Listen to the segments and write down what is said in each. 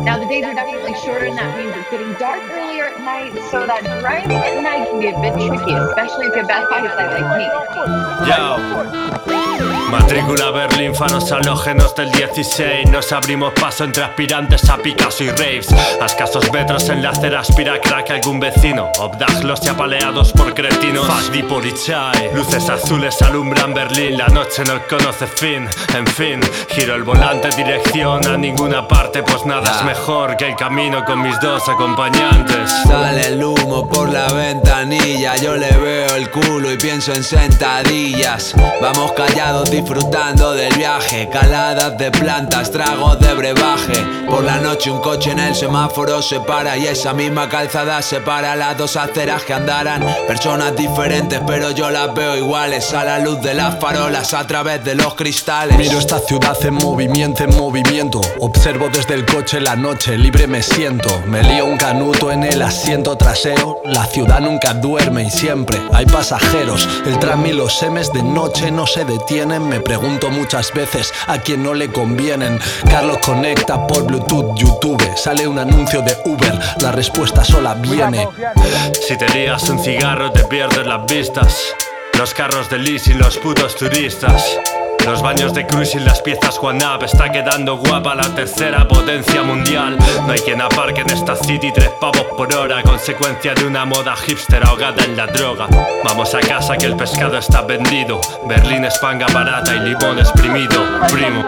Now the days are definitely shorter, and that means it's getting dark earlier at night, so that driving at night can be a bit tricky, especially if you have bad eyesight like me. Yo. Matrícula Berlín, faros halógenos del 16. Nos abrimos paso entre aspirantes a Picasso y raves. A escasos metros en la acera aspira crack algún vecino. Obdajlos y apaleados por cretinos. Fuck the Polizei. Luces azules alumbran Berlín. La noche no conoce fin. En fin, giro el volante dirección a ninguna parte, pues nada es mejor que el camino con mis dos acompañantes. Sale el humo por la ventanilla, yo le veo el culo y pienso en sentadillas. Vamos callados disfrutando del viaje, caladas de plantas, tragos de brebaje. Por la noche un coche en el semáforo se para y esa misma calzada separa las dos aceras que andarán. Personas diferentes pero yo las veo iguales a la luz de las farolas a través de los cristales. Miro esta ciudad en movimiento. Observo desde el coche la noche, libre me siento. Me lío un canuto en el asiento trasero. La ciudad nunca duerme y siempre hay pasajeros. El tram y los M's de noche no se detienen. Me pregunto muchas veces a quién no le convienen. Carlos conecta por Bluetooth YouTube. Sale un anuncio de Uber, la respuesta sola viene. Si te lías un cigarro te pierdes las vistas. Los carros de leasing, los putos turistas. Los baños de cruising, las piezas One Up. Está quedando guapa la tercera potencia mundial. No hay quien aparque en esta city 3 pavos por hora, consecuencia de una moda hipster ahogada en la droga. Vamos a casa que el pescado está vendido. Berlín es panga barata y limón exprimido, primo.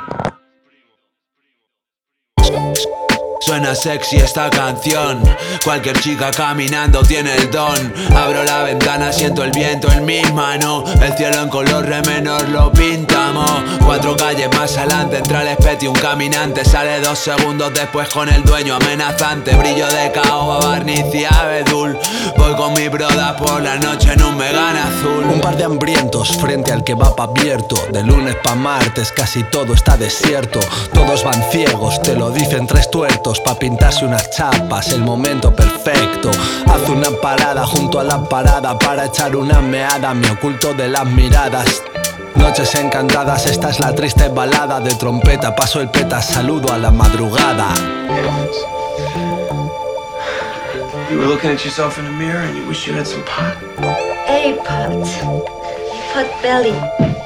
Suena sexy esta canción. Cualquier chica caminando tiene el don. Abro la ventana, siento el viento en mis manos. El cielo en color re menor lo pintamos. 4 calles más adelante entra el espeti, un caminante. Sale 2 segundos después con el dueño amenazante. Brillo de caoba, barniz y abedul. Voy con mi broda por la noche en un Megane azul. Un par de hambrientos frente al kebab abierto. De lunes pa' martes casi todo está desierto. Todos van ciegos, te lo dicen 3 tuertos. Pa' pintarse unas chapas, el momento perfecto. Haz una parada junto a la parada para echar una meada, me oculto de las miradas. Noches encantadas, esta es la triste balada de trompeta. Paso el peta, saludo a la madrugada. You were looking at yourself in the mirror and you wish you had some pot? A pot. A pot belly.